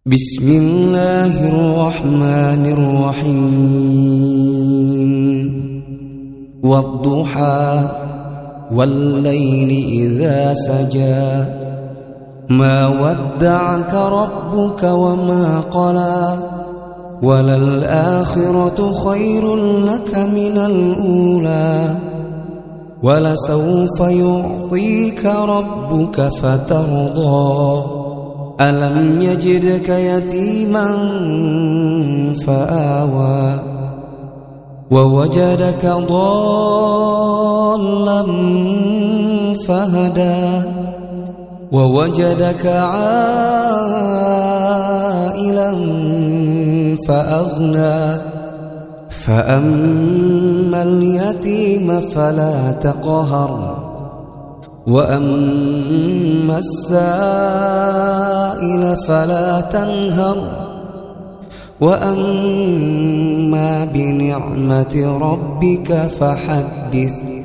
بسم الله الرحمن الرحيم والضحى والليل إذا سجى ما ودعك ربك وما قلى وللآخرة خير لك من الأولى ولسوف يعطيك ربك فترضى ألم يجدك يتيما فآوى ووجدك ضالا فهدى ووجدك عائلا فأغنى فأما اليتيم فلا تقهر وأما السائل فلا تنهر وأما بنعمة ربك فحدث